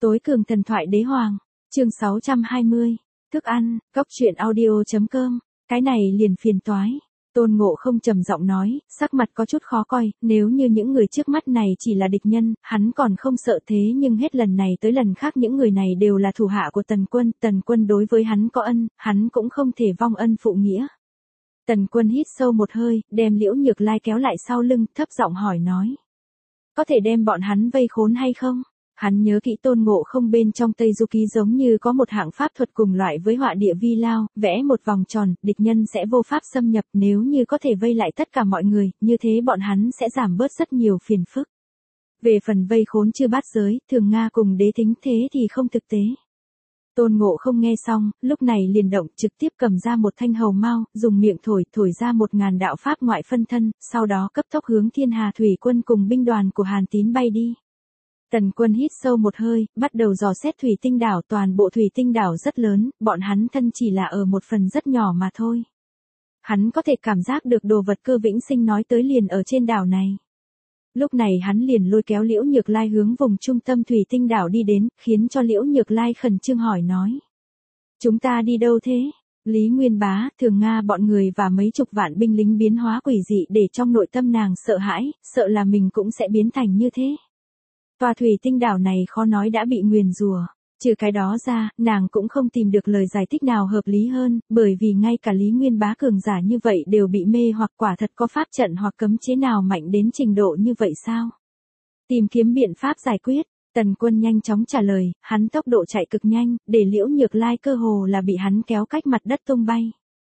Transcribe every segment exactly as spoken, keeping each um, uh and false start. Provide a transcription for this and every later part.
Tối cường thần thoại đế hoàng, chương sáu trăm hai mươi, thức ăn, cốc truyện audio.com, cái này liền phiền toái. Tôn Ngộ Không trầm giọng nói, sắc mặt có chút khó coi, nếu như những người trước mắt này chỉ là địch nhân, hắn còn không sợ thế nhưng hết lần này tới lần khác những người này đều là thủ hạ của Tần Quân, Tần Quân đối với hắn có ân, hắn cũng không thể vong ân phụ nghĩa. Tần Quân hít sâu một hơi, đem Liễu Nhược Lai kéo lại sau lưng, thấp giọng hỏi nói. Có thể đem bọn hắn vây khốn hay không? Hắn nhớ kỹ Tôn Ngộ Không bên trong Tây Du Ký giống như có một hạng pháp thuật cùng loại với họa địa vi lao, vẽ một vòng tròn, địch nhân sẽ vô pháp xâm nhập, nếu như có thể vây lại tất cả mọi người, như thế bọn hắn sẽ giảm bớt rất nhiều phiền phức. Về phần vây khốn chư bát giới, Thường Nga cùng Đế Thính thế thì không thực tế. Tôn Ngộ Không nghe xong, lúc này liền động, trực tiếp cầm ra một thanh hầu mao, dùng miệng thổi, thổi ra một ngàn đạo pháp ngoại phân thân, sau đó cấp tốc hướng Thiên Hà Thủy Quân cùng binh đoàn của Hàn Tín bay đi. Tần Quân hít sâu một hơi, bắt đầu dò xét thủy tinh đảo, toàn bộ thủy tinh đảo rất lớn, bọn hắn thân chỉ là ở một phần rất nhỏ mà thôi. Hắn có thể cảm giác được đồ vật Cơ Vĩnh Sinh nói tới liền ở trên đảo này. Lúc này hắn liền lôi kéo Liễu Nhược Lai hướng vùng trung tâm thủy tinh đảo đi đến, khiến cho Liễu Nhược Lai khẩn trương hỏi nói. Chúng ta đi đâu thế? Lý Nguyên Bá, Thường Nga bọn người và mấy chục vạn binh lính biến hóa quỷ dị để trong nội tâm nàng sợ hãi, sợ là mình cũng sẽ biến thành như thế. Tòa thủy tinh đảo này khó nói đã bị nguyền rủa. Trừ cái đó ra, nàng cũng không tìm được lời giải thích nào hợp lý hơn, bởi vì ngay cả Lý Nguyên Bá cường giả như vậy đều bị mê hoặc quả thật có pháp trận hoặc cấm chế nào mạnh đến trình độ như vậy sao? Tìm kiếm biện pháp giải quyết, Tần Quân nhanh chóng trả lời, hắn tốc độ chạy cực nhanh, để Liễu Nhược Lai cơ hồ là bị hắn kéo cách mặt đất tung bay.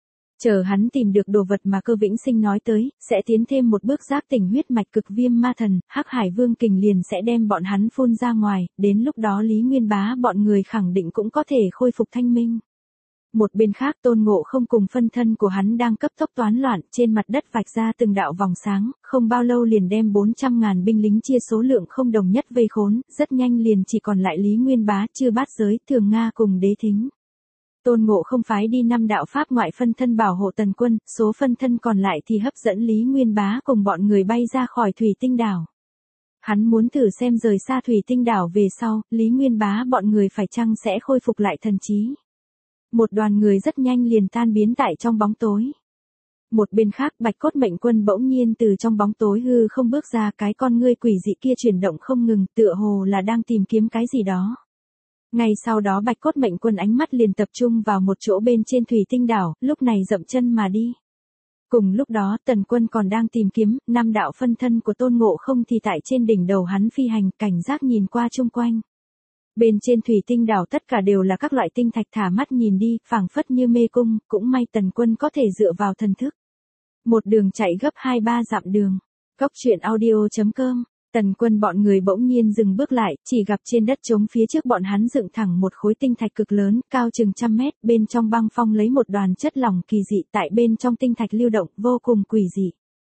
Chờ hắn tìm được đồ vật mà Cơ Vĩnh Sinh nói tới, sẽ tiến thêm một bước giác tỉnh huyết mạch cực viêm ma thần, Hắc Hải Vương kình liền sẽ đem bọn hắn phun ra ngoài, đến lúc đó Lý Nguyên Bá bọn người khẳng định cũng có thể khôi phục thanh minh. Một bên khác Tôn Ngộ Không cùng phân thân của hắn đang cấp tốc toán loạn, trên mặt đất vạch ra từng đạo vòng sáng, không bao lâu liền đem bốn trăm ngàn binh lính chia số lượng không đồng nhất vây khốn, rất nhanh liền chỉ còn lại Lý Nguyên Bá, Chư Bát Giới, Thường Nga cùng Đế Thính. Tôn Ngộ Không phái đi năm đạo pháp ngoại phân thân bảo hộ Tần Quân, số phân thân còn lại thì hấp dẫn Lý Nguyên Bá cùng bọn người bay ra khỏi thủy tinh đảo. Hắn muốn thử xem rời xa thủy tinh đảo về sau, Lý Nguyên Bá bọn người phải chăng sẽ khôi phục lại thần trí. Một đoàn người rất nhanh liền tan biến tại trong bóng tối. Một bên khác Bạch Cốt Mệnh Quân bỗng nhiên từ trong bóng tối hư không bước ra, cái con ngươi quỷ dị kia chuyển động không ngừng, tựa hồ là đang tìm kiếm cái gì đó. Ngay sau đó Bạch Cốt Mệnh Quân ánh mắt liền tập trung vào một chỗ bên trên thủy tinh đảo, lúc này dậm chân mà đi. Cùng lúc đó Tần Quân còn đang tìm kiếm, năm đạo phân thân của Tôn Ngộ Không thì tại trên đỉnh đầu hắn phi hành, cảnh giác nhìn qua chung quanh. Bên trên thủy tinh đảo tất cả đều là các loại tinh thạch, thả mắt nhìn đi, phảng phất như mê cung, cũng may Tần Quân có thể dựa vào thần thức. Một đường chạy gấp hai ba dặm đường. Cốc truyện audio.com. Tần Quân bọn người bỗng nhiên dừng bước lại, chỉ gặp trên đất trống phía trước bọn hắn dựng thẳng một khối tinh thạch cực lớn, cao chừng trăm mét, bên trong băng phong lấy một đoàn chất lỏng kỳ dị, tại bên trong tinh thạch lưu động, vô cùng quỷ dị.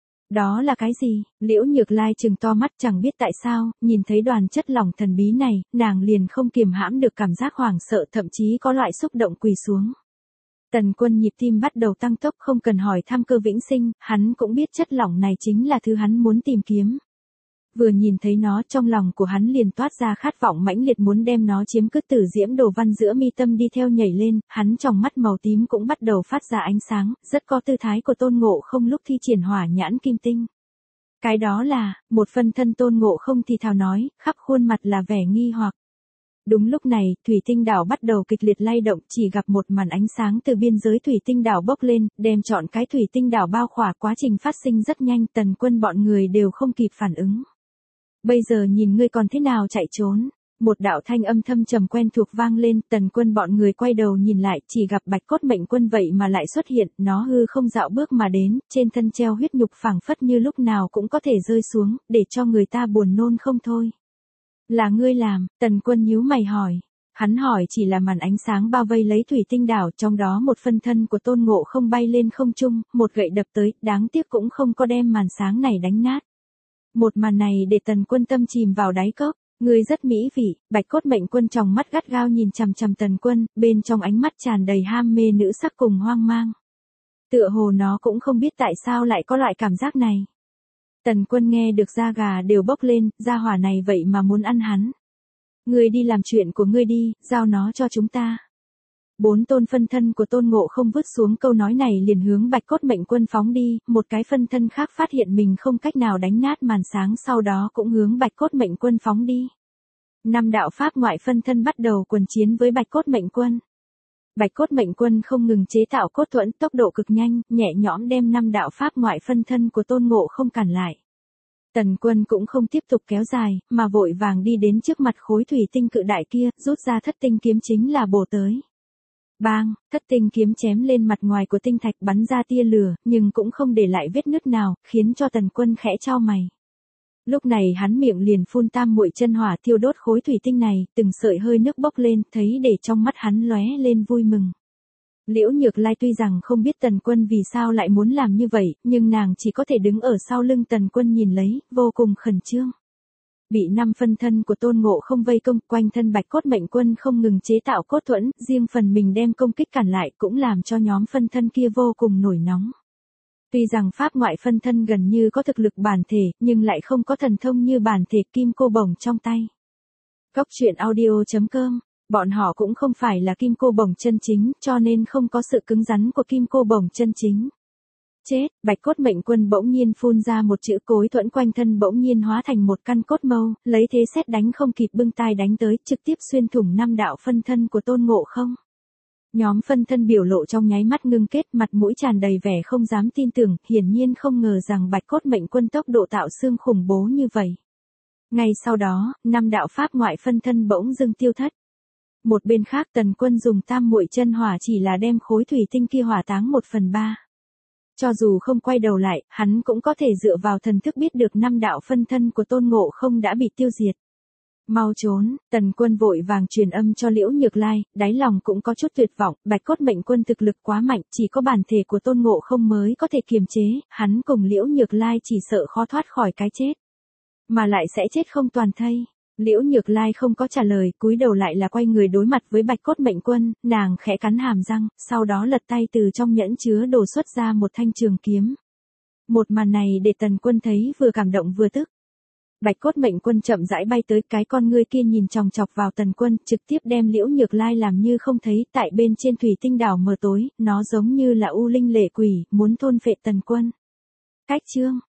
Đó là cái gì? Liễu Nhược Lai trừng to mắt, chẳng biết tại sao, nhìn thấy đoàn chất lỏng thần bí này, nàng liền không kiềm hãm được cảm giác hoảng sợ, thậm chí có loại xúc động quỳ xuống. Tần Quân nhịp tim bắt đầu tăng tốc, không cần hỏi thăm Cơ Vĩnh Sinh, hắn cũng biết chất lỏng này chính là thứ hắn muốn tìm kiếm. Vừa nhìn thấy nó, trong lòng của hắn liền toát ra khát vọng mãnh liệt muốn đem nó chiếm cứ, Tử Diễm Đồ Văn giữa mi tâm đi theo nhảy lên, hắn trong mắt màu tím cũng bắt đầu phát ra ánh sáng, rất có tư thái của Tôn Ngộ Không lúc thi triển hỏa nhãn kim tinh. Cái đó là, một phân thân Tôn Ngộ Không thì thào nói, khắp khuôn mặt là vẻ nghi hoặc. Đúng lúc này, thủy tinh đảo bắt đầu kịch liệt lay động, chỉ gặp một màn ánh sáng từ biên giới thủy tinh đảo bốc lên, đem trọn cái thủy tinh đảo bao khỏa, quá trình phát sinh rất nhanh, Tần Quân bọn người đều không kịp phản ứng. Bây giờ nhìn ngươi còn thế nào chạy trốn? Một đạo thanh âm thâm trầm quen thuộc vang lên, Tần Quân bọn người quay đầu nhìn lại, chỉ gặp Bạch Cốt Mệnh Quân vậy mà lại xuất hiện, nó hư không dạo bước mà đến, trên thân treo huyết nhục phảng phất như lúc nào cũng có thể rơi xuống, để cho người ta buồn nôn không thôi. Là ngươi làm? Tần Quân nhíu mày hỏi. Hắn hỏi chỉ là màn ánh sáng bao vây lấy thủy tinh đảo, trong đó một phân thân của Tôn Ngộ Không bay lên không trung, một gậy đập tới, đáng tiếc cũng không có đem màn sáng này đánh nát. Một màn này để Tần Quân tâm chìm vào đáy cốc, ngươi rất mỹ vị. Bạch Cốt Mệnh Quân trong mắt gắt gao nhìn chằm chằm Tần Quân, bên trong ánh mắt tràn đầy ham mê nữ sắc cùng hoang mang. Tựa hồ nó cũng không biết tại sao lại có loại cảm giác này. Tần Quân nghe được da gà đều bốc lên, da hỏa này vậy mà muốn ăn hắn. Ngươi đi làm chuyện của ngươi đi, giao nó cho chúng ta. Bốn tôn phân thân của Tôn Ngộ Không vứt xuống câu nói này liền hướng Bạch Cốt Mệnh Quân phóng đi, một cái phân thân khác phát hiện mình không cách nào đánh nát màn sáng sau đó cũng hướng Bạch Cốt Mệnh Quân phóng đi. Năm đạo pháp ngoại phân thân bắt đầu quần chiến với Bạch Cốt Mệnh Quân. Bạch Cốt Mệnh Quân không ngừng chế tạo cốt thuẫn tốc độ cực nhanh, nhẹ nhõm đem năm đạo pháp ngoại phân thân của Tôn Ngộ Không cản lại. Tần Quân cũng không tiếp tục kéo dài, mà vội vàng đi đến trước mặt khối thủy tinh cự đại kia, rút ra thất tinh kiếm chính là bổ tới. Bang, thất tinh kiếm chém lên mặt ngoài của tinh thạch bắn ra tia lửa, nhưng cũng không để lại vết nứt nào, khiến cho Tần Quân khẽ chau mày. Lúc này hắn miệng liền phun tam muội chân hỏa thiêu đốt khối thủy tinh này, từng sợi hơi nước bốc lên, thấy để trong mắt hắn lóe lên vui mừng. Liễu Nhược Lai tuy rằng không biết Tần Quân vì sao lại muốn làm như vậy, nhưng nàng chỉ có thể đứng ở sau lưng Tần Quân nhìn lấy, vô cùng khẩn trương. Bị năm phân thân của Tôn Ngộ Không vây công, quanh thân Bạch Cốt Mệnh Quân không ngừng chế tạo cốt thuẫn, riêng phần mình đem công kích cản lại cũng làm cho nhóm phân thân kia vô cùng nổi nóng. Tuy rằng pháp ngoại phân thân gần như có thực lực bản thể, nhưng lại không có thần thông như bản thể kim cô bổng trong tay. Cốc truyện audio chấm com, bọn họ cũng không phải là kim cô bổng chân chính, cho nên không có sự cứng rắn của kim cô bổng chân chính. Chết, Bạch Cốt Mệnh Quân bỗng nhiên phun ra một chữ cối thuẫn quanh thân bỗng nhiên hóa thành một căn cốt mâu, lấy thế sét đánh không kịp bưng tai đánh tới, trực tiếp xuyên thủng năm đạo phân thân của Tôn Ngộ Không. Nhóm phân thân biểu lộ trong nháy mắt ngưng kết, mặt mũi tràn đầy vẻ không dám tin tưởng, hiển nhiên không ngờ rằng Bạch Cốt Mệnh Quân tốc độ tạo xương khủng bố như vậy. Ngay sau đó, năm đạo pháp ngoại phân thân bỗng dưng tiêu thất. Một bên khác Tần Quân dùng tam muội chân hỏa chỉ là đem khối thủy tinh kia hỏa táng một phần ba. Cho dù không quay đầu lại, hắn cũng có thể dựa vào thần thức biết được năm đạo phân thân của Tôn Ngộ Không đã bị tiêu diệt. Mau trốn, Tần Quân vội vàng truyền âm cho Liễu Nhược Lai, đáy lòng cũng có chút tuyệt vọng, Bạch Cốt Mệnh Quân thực lực quá mạnh, chỉ có bản thể của Tôn Ngộ Không mới có thể kiềm chế, hắn cùng Liễu Nhược Lai chỉ sợ khó thoát khỏi cái chết. Mà lại sẽ chết không toàn thây. Liễu Nhược Lai không có trả lời, cúi đầu lại là quay người đối mặt với Bạch Cốt Mệnh Quân, nàng khẽ cắn hàm răng, sau đó lật tay từ trong nhẫn chứa đồ xuất ra một thanh trường kiếm. Một màn này để Tần Quân thấy vừa cảm động vừa tức. Bạch Cốt Mệnh Quân chậm rãi bay tới, cái con ngươi kia nhìn chòng chọc vào Tần Quân, trực tiếp đem Liễu Nhược Lai làm như không thấy, tại bên trên thủy tinh đảo mờ tối, nó giống như là u linh lệ quỷ, muốn thôn phệ Tần Quân. Cách chương